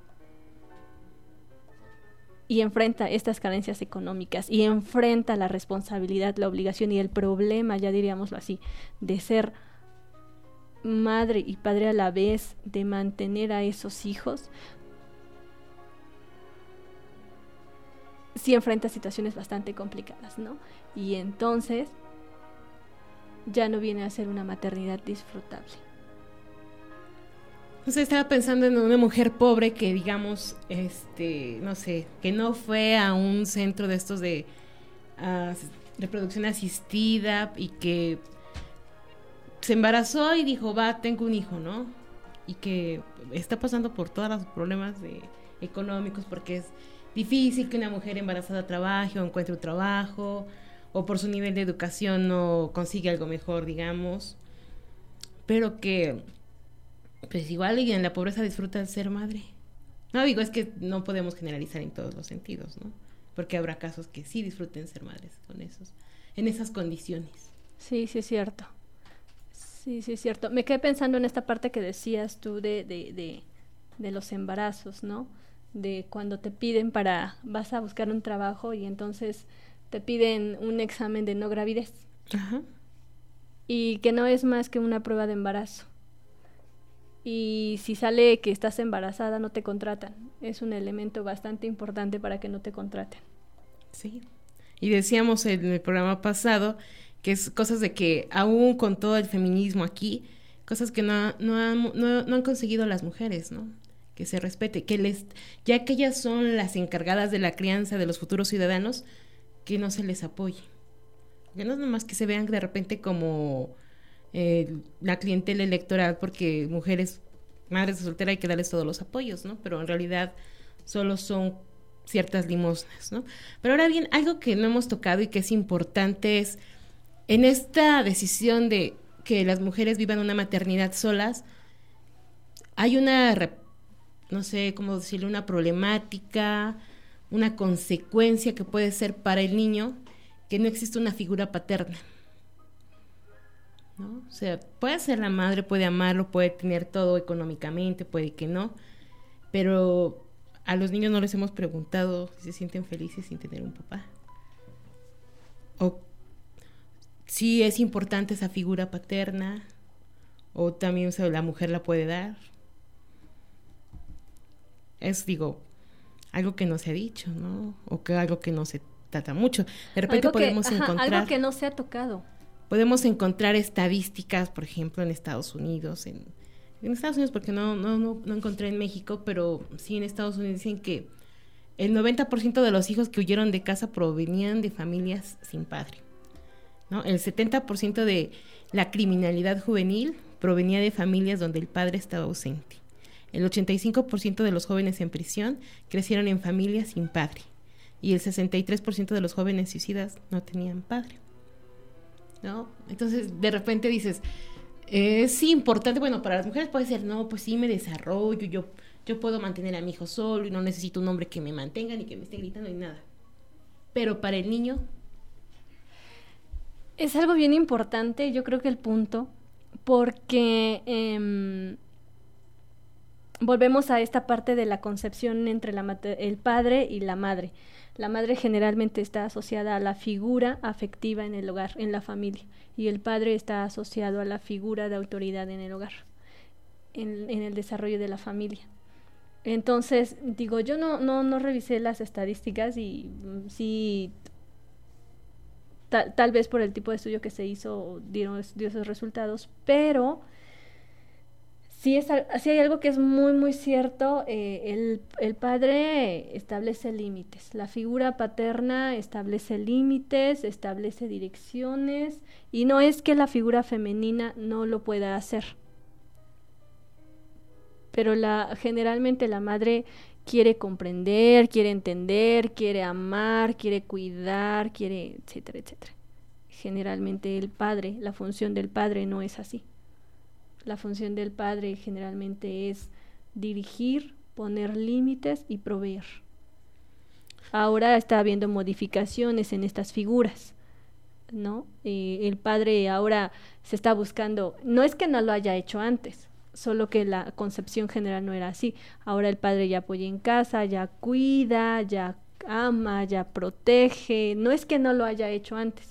y enfrenta estas carencias económicas y enfrenta la responsabilidad, la obligación y el problema, ya diríamoslo así, de ser madre y padre a la vez, de mantener a esos hijos, sí enfrenta situaciones bastante complicadas, ¿no? Y entonces ya no viene a ser una maternidad disfrutable. O sea, estaba pensando en una mujer pobre que, digamos, no sé, que no fue a un centro de estos de reproducción asistida y que se embarazó y dijo, tengo un hijo, ¿no? Y que está pasando por todos los problemas económicos porque es difícil que una mujer embarazada trabaje o encuentre un trabajo, o por su nivel de educación no consigue algo mejor, digamos, pero que pues igual y en la pobreza disfruta de ser madre. No, digo, es que no podemos generalizar en todos los sentidos, ¿no? Porque habrá casos que sí disfruten ser madres en esas condiciones. Sí, sí es cierto. Sí, sí es cierto. Me quedé pensando en esta parte que decías tú de los embarazos, ¿no? De cuando te piden vas a buscar un trabajo y entonces te piden un examen de no gravidez. Ajá. Y que no es más que una prueba de embarazo. Y si sale que estás embarazada, no te contratan. Es un elemento bastante importante para que no te contraten. Sí. Y decíamos en el programa pasado que es cosas de que aún con todo el feminismo aquí, cosas que no han conseguido las mujeres, ¿no? Que se respete, ya que ellas son las encargadas de la crianza de los futuros ciudadanos, que no se les apoye. Que no es nomás que se vean de repente como la clientela electoral, porque mujeres, madres de soltera, hay que darles todos los apoyos, ¿no? Pero en realidad solo son ciertas limosnas, ¿no? Pero ahora bien, algo que no hemos tocado y que es importante es, en esta decisión de que las mujeres vivan una maternidad solas, hay no sé cómo decirle, una problemática, una consecuencia que puede ser para el niño, que no existe una figura paterna, ¿no? O sea, puede ser la madre, puede amarlo, puede tener todo económicamente, puede que no, pero a los niños no les hemos preguntado si se sienten felices sin tener un papá. O si es importante esa figura paterna, o también, o sea, la mujer la puede dar. Es, algo que no se ha dicho, ¿no? O que algo que no se trata mucho. De repente podemos encontrar... algo que no se ha tocado. Podemos encontrar estadísticas, por ejemplo, en Estados Unidos, en Estados Unidos, porque no encontré en México, pero sí en Estados Unidos dicen que el 90% de los hijos que huyeron de casa provenían de familias sin padre, ¿no? El 70% de la criminalidad juvenil provenía de familias donde el padre estaba ausente. El 85% de los jóvenes en prisión crecieron en familias sin padre. Y el 63% de los jóvenes suicidas no tenían padre, ¿no? Entonces, de repente dices, es importante, bueno, para las mujeres puede ser, no, pues sí me desarrollo, yo puedo mantener a mi hijo solo y no necesito un hombre que me mantenga ni que me esté gritando ni nada. Pero para el niño... Es algo bien importante, yo creo que el punto, porque volvemos a esta parte de la concepción entre el padre y la madre. La madre generalmente está asociada a la figura afectiva en el hogar, en la familia, y el padre está asociado a la figura de autoridad en el hogar, en el desarrollo de la familia. Entonces, digo, yo no revisé las estadísticas y sí, tal vez por el tipo de estudio que se hizo dio esos resultados, pero sí hay algo que es muy, muy cierto. El padre establece límites, la figura paterna establece límites, establece direcciones, y no es que la figura femenina no lo pueda hacer, pero generalmente la madre quiere comprender, quiere entender, quiere amar, quiere cuidar, quiere, etcétera, etcétera. Generalmente el padre, la función del padre no es así. La función del padre generalmente es dirigir, poner límites y proveer. Ahora está habiendo modificaciones en estas figuras, ¿no? El padre ahora se está buscando, no es que no lo haya hecho antes, solo que la concepción general no era así. Ahora el padre ya apoya en casa, ya cuida, ya ama, ya protege, no es que no lo haya hecho antes.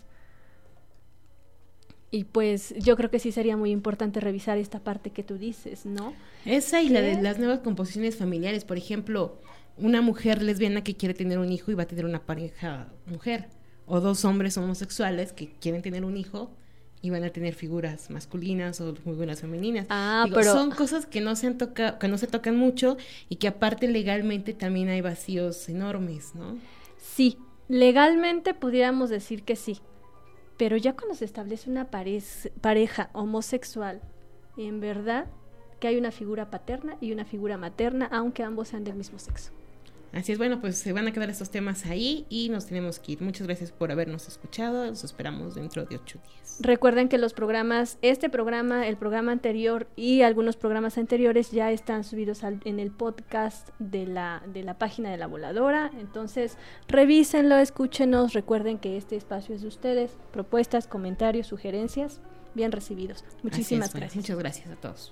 Y pues yo creo que sí sería muy importante revisar esta parte que tú dices, ¿no? Esa y la de las nuevas composiciones familiares. Por ejemplo, una mujer lesbiana que quiere tener un hijo y va a tener una pareja mujer, o dos hombres homosexuales que quieren tener un hijo y van a tener figuras masculinas o figuras femeninas. Pero son cosas que no se tocan mucho, y que aparte legalmente también hay vacíos enormes, ¿no? Sí, legalmente pudiéramos decir que sí. Pero ya cuando se establece una pareja homosexual, en verdad que hay una figura paterna y una figura materna, aunque ambos sean del mismo sexo. Así es. Bueno, pues se van a quedar estos temas ahí y nos tenemos que ir. Muchas gracias por habernos escuchado. Los esperamos dentro de 8 días. Recuerden que los programas, este programa, el programa anterior y algunos programas anteriores ya están subidos en el podcast de la página de La Voladora. Entonces, revísenlo, escúchenos. Recuerden que este espacio es de ustedes. Propuestas, comentarios, sugerencias, bien recibidos. Muchísimas gracias. Muchas gracias a todos.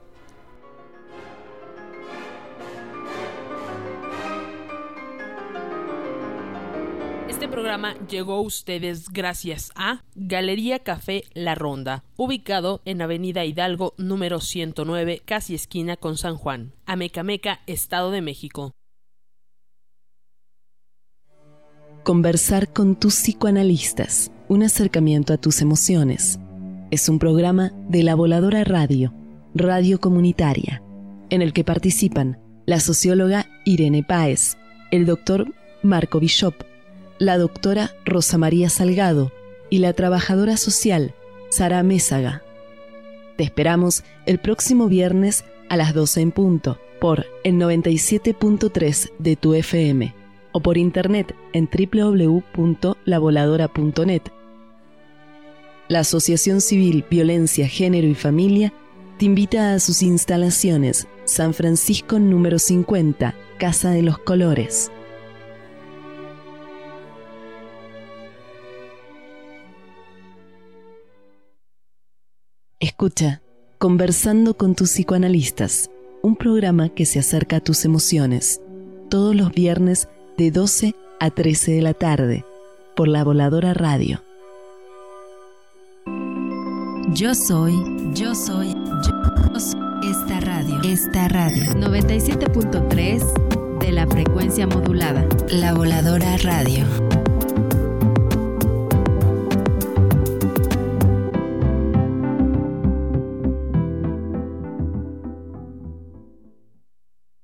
Este programa llegó a ustedes gracias a Galería Café La Ronda, ubicado en Avenida Hidalgo número 109, casi esquina con San Juan, Amecameca, Estado de México. Conversar con tus psicoanalistas, un acercamiento a tus emociones. Es un programa de La Voladora Radio, radio comunitaria, en el que participan la socióloga Irene Páez, el doctor Marco Bishop, la doctora Rosa María Salgado y la trabajadora social Sara Mésaga. Te esperamos el próximo viernes a las 12 en punto por el 97.3 de tu FM o por internet en www.lavoladora.net. La Asociación Civil Violencia, Género y Familia te invita a sus instalaciones San Francisco número 50, Casa de los Colores. Escucha Conversando con tus psicoanalistas, un programa que se acerca a tus emociones, todos los viernes de 12 a 13 de la tarde, por La Voladora Radio. Yo soy esta radio 97.3 de la frecuencia modulada, La Voladora Radio.